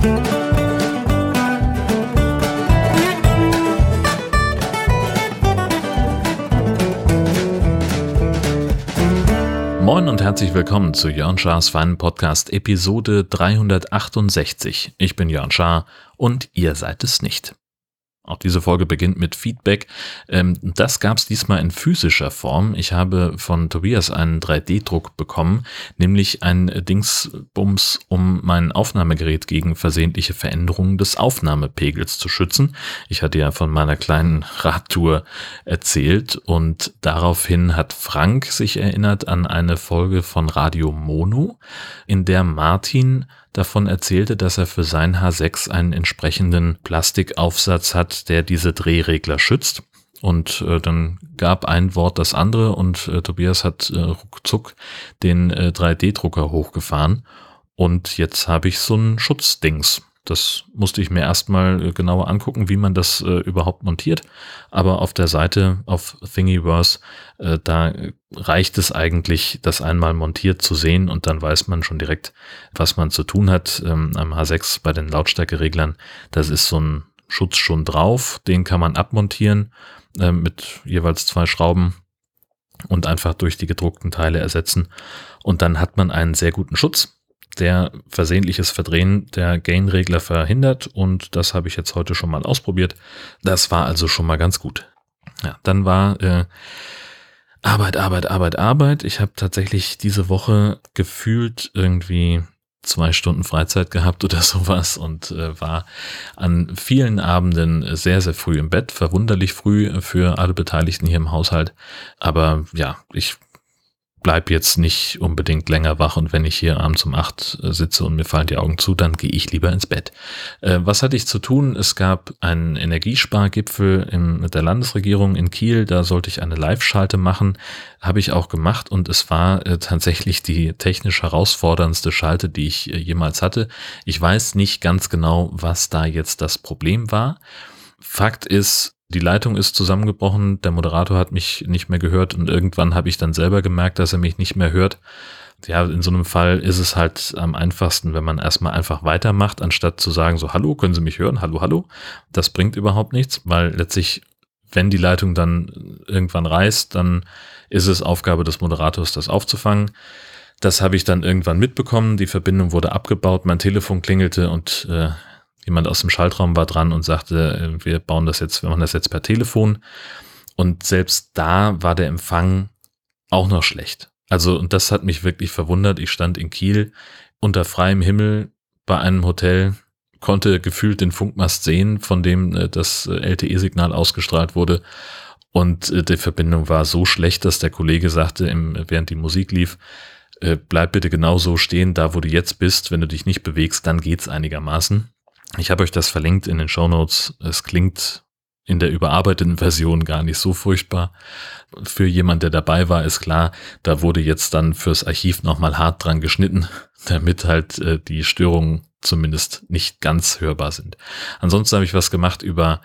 Moin und herzlich willkommen zu Jörn Schars feinen Podcast Episode 368. Ich bin Jörn Schaar und ihr seid es nicht. Auch diese Folge beginnt mit Feedback. Das gab es diesmal in physischer Form. Ich habe von Tobias einen 3D-Druck bekommen, nämlich ein Dingsbums, um mein Aufnahmegerät gegen versehentliche Veränderungen des Aufnahmepegels zu schützen. Ich hatte ja von meiner kleinen Radtour erzählt und daraufhin hat Frank sich erinnert an eine Folge von Radio Mono, in der Martin davon erzählte, dass er für sein H6 einen entsprechenden Plastikaufsatz hat, der diese Drehregler schützt. Und dann gab ein Wort das andere und Tobias hat ruckzuck den 3D-Drucker hochgefahren. Und jetzt habe ich so ein Schutzdings. Das musste ich mir erstmal genauer angucken, wie man das überhaupt montiert. Aber auf der Seite auf Thingiverse, da reicht es eigentlich, das einmal montiert zu sehen und dann weiß man schon direkt, was man zu tun hat. Am H6 bei den Lautstärkereglern, das ist so ein Schutz schon drauf. Den kann man abmontieren mit jeweils 2 Schrauben und einfach durch die gedruckten Teile ersetzen. Und dann hat man einen sehr guten Schutz, der versehentliches Verdrehen der Gain-Regler verhindert, und das habe ich jetzt heute schon mal ausprobiert. Das war also schon mal ganz gut. Ja, dann war Arbeit. Ich habe tatsächlich diese Woche gefühlt irgendwie 2 Stunden Freizeit gehabt oder sowas und war an vielen Abenden sehr, sehr früh im Bett. Verwunderlich früh für alle Beteiligten hier im Haushalt. Aber ja, ich bleib jetzt nicht unbedingt länger wach, und wenn ich hier abends um 8 sitze und mir fallen die Augen zu, dann gehe ich lieber ins Bett. Was hatte ich zu tun? Es gab einen Energiespargipfel mit der Landesregierung in Kiel, da sollte ich eine Live-Schalte machen, habe ich auch gemacht, und es war tatsächlich die technisch herausforderndste Schalte, die ich jemals hatte. Ich weiß nicht ganz genau, was da jetzt das Problem war. Fakt ist, die Leitung ist zusammengebrochen, der Moderator hat mich nicht mehr gehört und irgendwann habe ich dann selber gemerkt, dass er mich nicht mehr hört. Ja, in so einem Fall ist es halt am einfachsten, wenn man erstmal einfach weitermacht, anstatt zu sagen so, hallo, können Sie mich hören? Hallo, hallo. Das bringt überhaupt nichts, weil letztlich, wenn die Leitung dann irgendwann reißt, dann ist es Aufgabe des Moderators, das aufzufangen. Das habe ich dann irgendwann mitbekommen, die Verbindung wurde abgebaut, mein Telefon klingelte und jemand aus dem Schaltraum war dran und sagte, wir machen das jetzt per Telefon. Und selbst da war der Empfang auch noch schlecht. Also, und das hat mich wirklich verwundert. Ich stand in Kiel unter freiem Himmel bei einem Hotel, konnte gefühlt den Funkmast sehen, von dem das LTE-Signal ausgestrahlt wurde. Und die Verbindung war so schlecht, dass der Kollege sagte, während die Musik lief, bleib bitte genau so stehen, da wo du jetzt bist. Wenn du dich nicht bewegst, dann geht's einigermaßen. Ich habe euch das verlinkt in den Shownotes. Es klingt in der überarbeiteten Version gar nicht so furchtbar. Für jemand, der dabei war, ist klar, da wurde jetzt dann fürs Archiv nochmal hart dran geschnitten, damit halt die Störungen zumindest nicht ganz hörbar sind. Ansonsten habe ich was gemacht über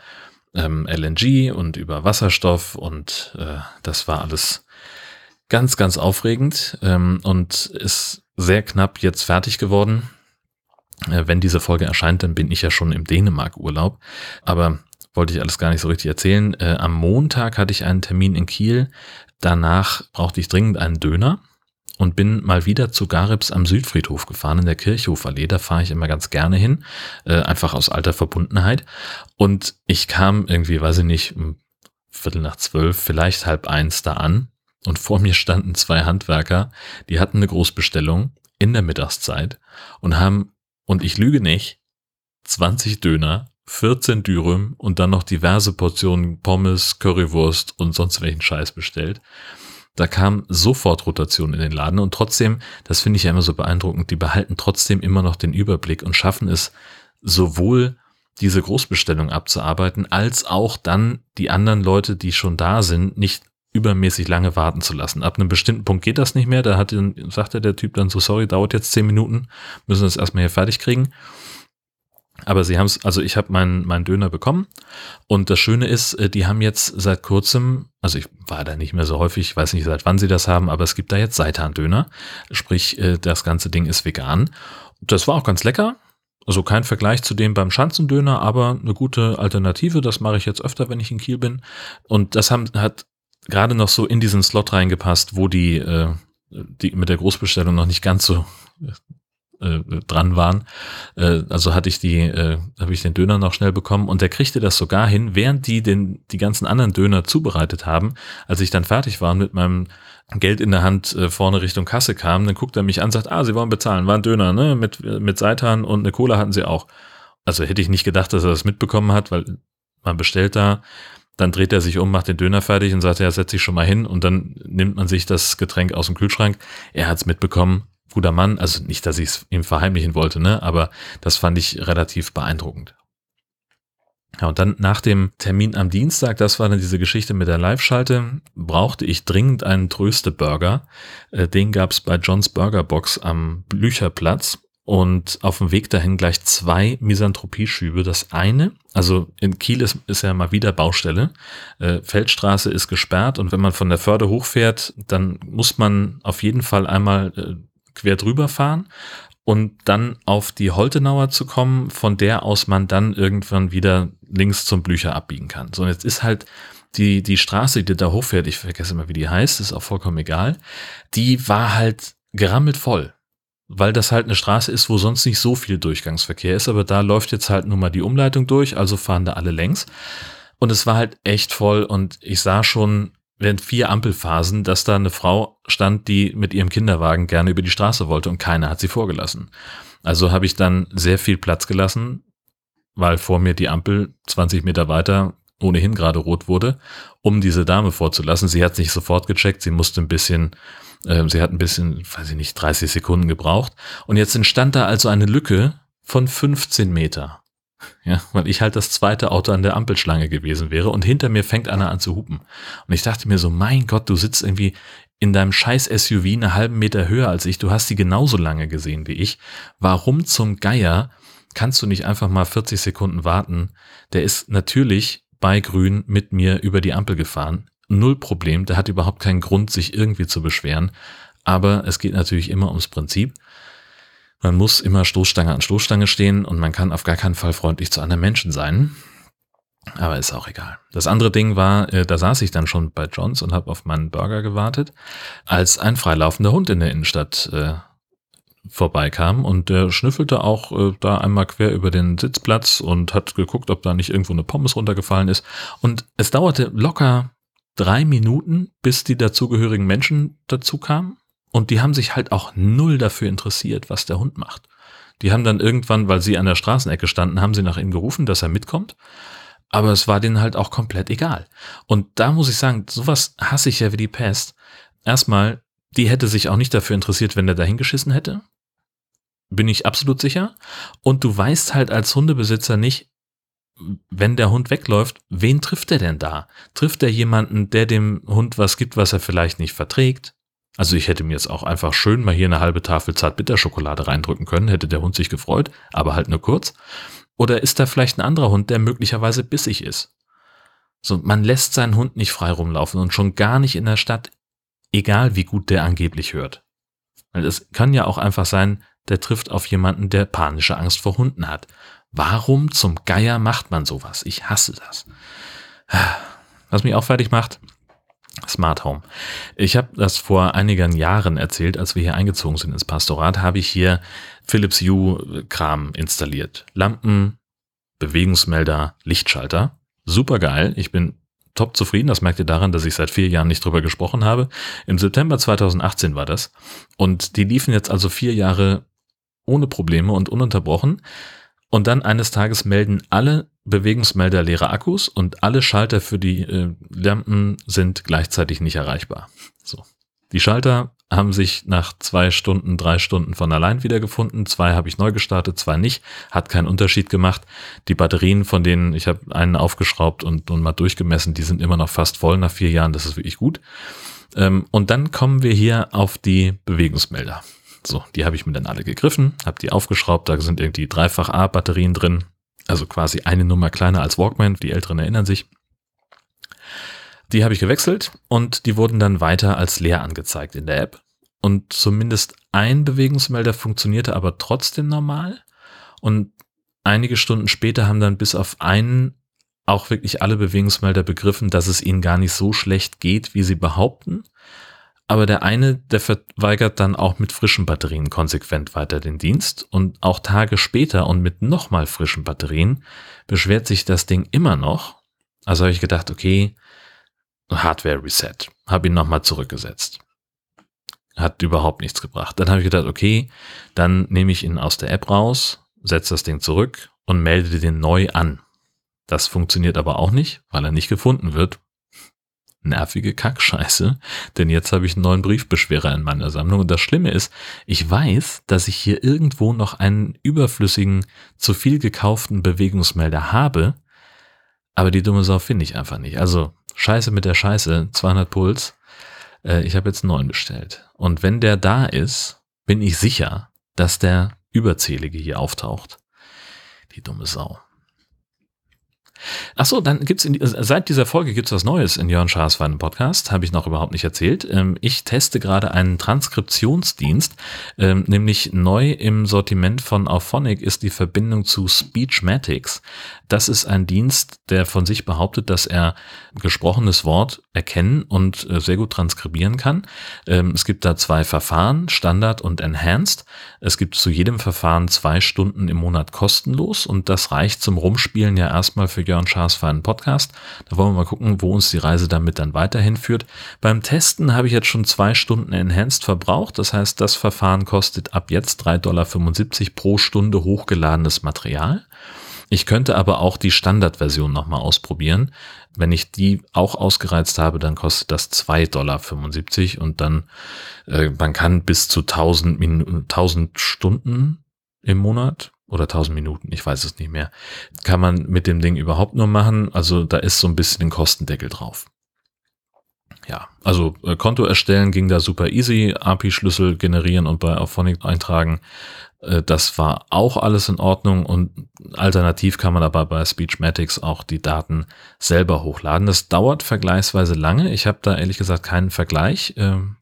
LNG und über Wasserstoff und das war alles ganz, ganz aufregend und ist sehr knapp jetzt fertig geworden. Wenn diese Folge erscheint, dann bin ich ja schon im Dänemark-Urlaub, aber wollte ich alles gar nicht so richtig erzählen. Am Montag hatte ich einen Termin in Kiel, danach brauchte ich dringend einen Döner und bin mal wieder zu Garibs am Südfriedhof gefahren, in der Kirchhofallee, da fahre ich immer ganz gerne hin, einfach aus alter Verbundenheit, und ich kam irgendwie, weiß ich nicht, um 11:45, vielleicht 12:30 da an, und vor mir standen 2 Handwerker, die hatten eine Großbestellung in der Mittagszeit und haben, und ich lüge nicht, 20 Döner, 14 Dürüm und dann noch diverse Portionen Pommes, Currywurst und sonst welchen Scheiß bestellt. Da kam sofort Rotation in den Laden, und trotzdem, das finde ich ja immer so beeindruckend, die behalten trotzdem immer noch den Überblick und schaffen es, sowohl diese Großbestellung abzuarbeiten, als auch dann die anderen Leute, die schon da sind, nicht übermäßig lange warten zu lassen. Ab einem bestimmten Punkt geht das nicht mehr. Da sagte der Typ dann so, sorry, dauert jetzt 10 Minuten, müssen wir es erstmal hier fertig kriegen. Aber sie haben es, also ich habe meinen Döner bekommen, und das Schöne ist, die haben jetzt seit kurzem, also ich war da nicht mehr so häufig, ich weiß nicht, seit wann sie das haben, aber es gibt da jetzt Seitan-Döner, sprich das ganze Ding ist vegan. Das war auch ganz lecker. Also kein Vergleich zu dem beim Schanzendöner, aber eine gute Alternative. Das mache ich jetzt öfter, wenn ich in Kiel bin. Und das hat gerade noch so in diesen Slot reingepasst, wo die mit der Großbestellung noch nicht ganz so dran waren. Also habe ich den Döner noch schnell bekommen und der kriegte das sogar hin, während die ganzen anderen Döner zubereitet haben. Als ich dann fertig war und mit meinem Geld in der Hand vorne Richtung Kasse kam, dann guckt er mich an und sagt, Sie wollen bezahlen, war ein Döner, ne? Mit Seitan und eine Cola hatten sie auch. Also hätte ich nicht gedacht, dass er das mitbekommen hat, weil man bestellt da, dann dreht er sich um, macht den Döner fertig und sagt, ja, setz dich schon mal hin und dann nimmt man sich das Getränk aus dem Kühlschrank. Er hat's mitbekommen, guter Mann, also nicht, dass ich es ihm verheimlichen wollte, ne? Aber das fand ich relativ beeindruckend. Ja, und dann nach dem Termin am Dienstag, das war dann diese Geschichte mit der Live-Schalte, brauchte ich dringend einen Tröste-Burger. Den gab's bei John's Burger Box am Blücherplatz und auf dem Weg dahin gleich 2 Misanthropie-Schübe. Das eine, also in Kiel ist ja mal wieder Baustelle, Feldstraße ist gesperrt und wenn man von der Förde hochfährt, dann muss man auf jeden Fall einmal quer drüber fahren und dann auf die Holtenauer zu kommen, von der aus man dann irgendwann wieder links zum Blücher abbiegen kann. So, und jetzt ist halt die Straße, die da hochfährt, ich vergesse immer, wie die heißt, ist auch vollkommen egal, die war halt gerammelt voll, weil das halt eine Straße ist, wo sonst nicht so viel Durchgangsverkehr ist, aber da läuft jetzt halt nun mal die Umleitung durch, also fahren da alle längs. Und es war halt echt voll und ich sah schon während 4 Ampelphasen, dass da eine Frau stand, die mit ihrem Kinderwagen gerne über die Straße wollte und keiner hat sie vorgelassen. Also habe ich dann sehr viel Platz gelassen, weil vor mir die Ampel 20 Meter weiter ohnehin gerade rot wurde, um diese Dame vorzulassen. Sie hat es nicht sofort gecheckt, sie hat ein bisschen, weiß ich nicht, 30 Sekunden gebraucht. Und jetzt entstand da also eine Lücke von 15 Meter. Ja, weil ich halt das zweite Auto an der Ampelschlange gewesen wäre und hinter mir fängt einer an zu hupen. Und ich dachte mir so, mein Gott, du sitzt irgendwie in deinem scheiß SUV einen halben Meter höher als ich, du hast die genauso lange gesehen wie ich. Warum zum Geier kannst du nicht einfach mal 40 Sekunden warten? Der ist natürlich bei Grün mit mir über die Ampel gefahren. 0 Problem, der hat überhaupt keinen Grund, sich irgendwie zu beschweren. Aber es geht natürlich immer ums Prinzip. Man muss immer Stoßstange an Stoßstange stehen und man kann auf gar keinen Fall freundlich zu anderen Menschen sein. Aber ist auch egal. Das andere Ding war, da saß ich dann schon bei John's und habe auf meinen Burger gewartet, als ein freilaufender Hund in der Innenstadt vorbeikam und der schnüffelte auch da einmal quer über den Sitzplatz und hat geguckt, ob da nicht irgendwo eine Pommes runtergefallen ist. Und es dauerte locker 3 Minuten, bis die dazugehörigen Menschen dazu kamen. Und die haben sich halt auch 0 dafür interessiert, was der Hund macht. Die haben dann irgendwann, weil sie an der Straßenecke standen, haben sie nach ihm gerufen, dass er mitkommt. Aber es war denen halt auch komplett egal. Und da muss ich sagen, sowas hasse ich ja wie die Pest. Erstmal, die hätte sich auch nicht dafür interessiert, wenn der da hingeschissen hätte. Bin ich absolut sicher. Und du weißt halt als Hundebesitzer nicht, wenn der Hund wegläuft, wen trifft er denn da? Trifft er jemanden, der dem Hund was gibt, was er vielleicht nicht verträgt? Also ich hätte mir jetzt auch einfach schön mal hier eine halbe Tafel Zartbitterschokolade reindrücken können, hätte der Hund sich gefreut, aber halt nur kurz. Oder ist da vielleicht ein anderer Hund, der möglicherweise bissig ist? So, man lässt seinen Hund nicht frei rumlaufen und schon gar nicht in der Stadt, egal wie gut der angeblich hört. Weil es kann ja auch einfach sein, der trifft auf jemanden, der panische Angst vor Hunden hat. Warum zum Geier macht man sowas? Ich hasse das. Was mich auch fertig macht, Smart Home. Ich habe das vor einigen Jahren erzählt, als wir hier eingezogen sind ins Pastorat, habe ich hier Philips Hue-Kram installiert. Lampen, Bewegungsmelder, Lichtschalter. Super geil. Ich bin top zufrieden. Das merkt ihr daran, dass ich seit 4 Jahren nicht drüber gesprochen habe. Im September 2018 war das. Und die liefen jetzt also 4 Jahre ohne Probleme und ununterbrochen. Und dann eines Tages melden alle Bewegungsmelder leere Akkus und alle Schalter für die Lampen sind gleichzeitig nicht erreichbar. So. Die Schalter haben sich nach 2 Stunden, 3 Stunden von allein wiedergefunden. 2 habe ich neu gestartet, 2 nicht. Hat keinen Unterschied gemacht. Die Batterien, von denen ich habe einen aufgeschraubt und mal durchgemessen, die sind immer noch fast voll nach 4 Jahren. Das ist wirklich gut. Und dann kommen wir hier auf die Bewegungsmelder. So, die habe ich mir dann alle gegriffen, habe die aufgeschraubt, da sind irgendwie 3-fach-A-Batterien drin, also quasi eine Nummer kleiner als Walkman, die Älteren erinnern sich. Die habe ich gewechselt und die wurden dann weiter als leer angezeigt in der App. Und zumindest ein Bewegungsmelder funktionierte aber trotzdem normal Und einige Stunden später haben dann bis auf einen auch wirklich alle Bewegungsmelder begriffen, dass es ihnen gar nicht so schlecht geht, wie sie behaupten. Aber der eine, der verweigert dann auch mit frischen Batterien konsequent weiter den Dienst. Und auch Tage später und mit nochmal frischen Batterien beschwert sich das Ding immer noch. Also habe ich gedacht, okay, Hardware Reset. Habe ihn nochmal zurückgesetzt. Hat überhaupt nichts gebracht. Dann habe ich gedacht, okay, dann nehme ich ihn aus der App raus, setze das Ding zurück und melde den neu an. Das funktioniert aber auch nicht, weil er nicht gefunden wird. Nervige Kackscheiße, denn jetzt habe ich einen neuen Briefbeschwerer in meiner Sammlung. Und das Schlimme ist, ich weiß, dass ich hier irgendwo noch einen überflüssigen, zu viel gekauften Bewegungsmelder habe, aber die dumme Sau finde ich einfach nicht. Also Scheiße mit der Scheiße, 200 Puls. Ich habe jetzt einen neuen bestellt. Und wenn der da ist, bin ich sicher, dass der Überzählige hier auftaucht. Die dumme Sau. Ach so, dann gibt's seit dieser Folge gibt's was Neues in Jörn Schaas feinem Podcast, habe ich noch überhaupt nicht erzählt. Ich teste gerade einen Transkriptionsdienst, nämlich neu im Sortiment von Auphonic ist die Verbindung zu Speechmatics. Das ist ein Dienst, der von sich behauptet, dass er gesprochenes Wort erkennen und sehr gut transkribieren kann. Es gibt da 2 Verfahren, Standard und Enhanced. Es gibt zu jedem Verfahren 2 Stunden im Monat kostenlos und das reicht zum Rumspielen ja erstmal für Jörn Schaas feinen Podcast. Da wollen wir mal gucken, wo uns die Reise damit dann weiterhin führt. Beim Testen habe ich jetzt schon 2 Stunden Enhanced verbraucht. Das heißt, das Verfahren kostet ab jetzt $3,75 pro Stunde hochgeladenes Material. Ich könnte aber auch die Standardversion nochmal ausprobieren. Wenn ich die auch ausgereizt habe, dann kostet das $2,75 und dann, man kann bis zu 1000 Stunden im Monat oder 1000 Minuten, ich weiß es nicht mehr, kann man mit dem Ding überhaupt nur machen. Also da ist so ein bisschen ein Kostendeckel drauf. Ja, also Konto erstellen ging da super easy, API-Schlüssel generieren und bei Auphonic eintragen. Das war auch alles in Ordnung und alternativ kann man aber bei Speechmatics auch die Daten selber hochladen. Das dauert vergleichsweise lange. Ich habe da ehrlich gesagt keinen Vergleich,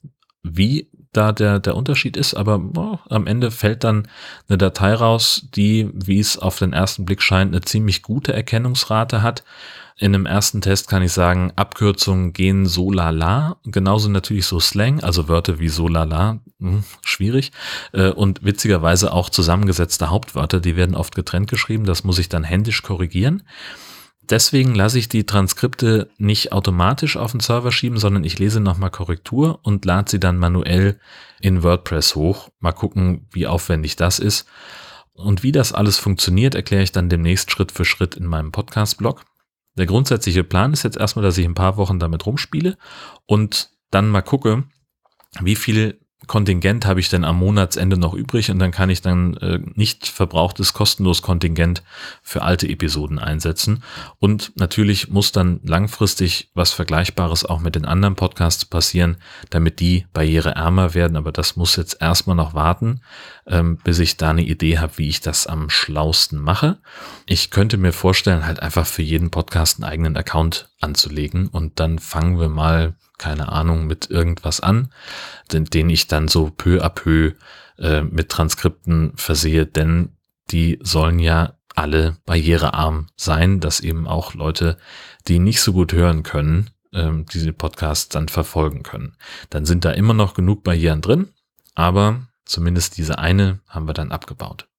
wie da der Unterschied ist, aber am Ende fällt dann eine Datei raus, die, wie es auf den ersten Blick scheint, eine ziemlich gute Erkennungsrate hat. In dem ersten Test kann ich sagen, Abkürzungen gehen so lala, genauso natürlich so Slang, also Wörter wie so lala, schwierig, und witzigerweise auch zusammengesetzte Hauptwörter, die werden oft getrennt geschrieben, das muss ich dann händisch korrigieren. Deswegen lasse ich die Transkripte nicht automatisch auf den Server schieben, sondern ich lese nochmal Korrektur und lade sie dann manuell in WordPress hoch. Mal gucken, wie aufwendig das ist. Und wie das alles funktioniert, erkläre ich dann demnächst Schritt für Schritt in meinem Podcast-Blog. Der grundsätzliche Plan ist jetzt erstmal, dass ich ein paar Wochen damit rumspiele und dann mal gucke, wie viel Kontingent habe ich denn am Monatsende noch übrig und dann kann ich dann nicht verbrauchtes kostenlos Kontingent für alte Episoden einsetzen. Und natürlich muss dann langfristig was Vergleichbares auch mit den anderen Podcasts passieren, damit die barriereärmer werden. Aber das muss jetzt erstmal noch warten, bis ich da eine Idee habe, wie ich das am schlausten mache. Ich könnte mir vorstellen, halt einfach für jeden Podcast einen eigenen Account anzulegen und dann fangen wir mal, keine Ahnung, mit irgendwas an, den ich dann so peu à peu mit Transkripten versehe, denn die sollen ja alle barrierearm sein, dass eben auch Leute, die nicht so gut hören können, diese Podcasts dann verfolgen können. Dann sind da immer noch genug Barrieren drin, aber zumindest diese eine haben wir dann abgebaut.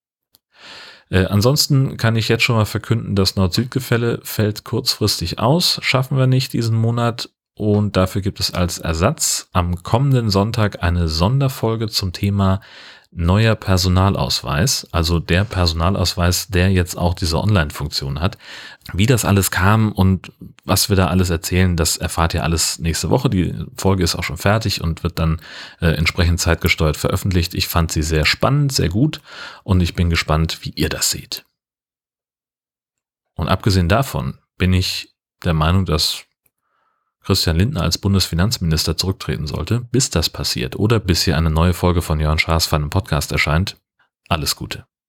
Ansonsten kann ich jetzt schon mal verkünden, das Nord-Süd-Gefälle fällt kurzfristig aus, schaffen wir nicht diesen Monat. Und dafür gibt es als Ersatz am kommenden Sonntag eine Sonderfolge zum Thema neuer Personalausweis, also der Personalausweis, der jetzt auch diese Online-Funktion hat. Wie das alles kam und was wir da alles erzählen, das erfahrt ihr alles nächste Woche. Die Folge ist auch schon fertig und wird dann entsprechend zeitgesteuert veröffentlicht. Ich fand sie sehr spannend, sehr gut und ich bin gespannt, wie ihr das seht. Und abgesehen davon bin ich der Meinung, dass Christian Lindner als Bundesfinanzminister zurücktreten sollte. Bis das passiert oder bis hier eine neue Folge von Jörn Schaas feinem Podcast erscheint. Alles Gute.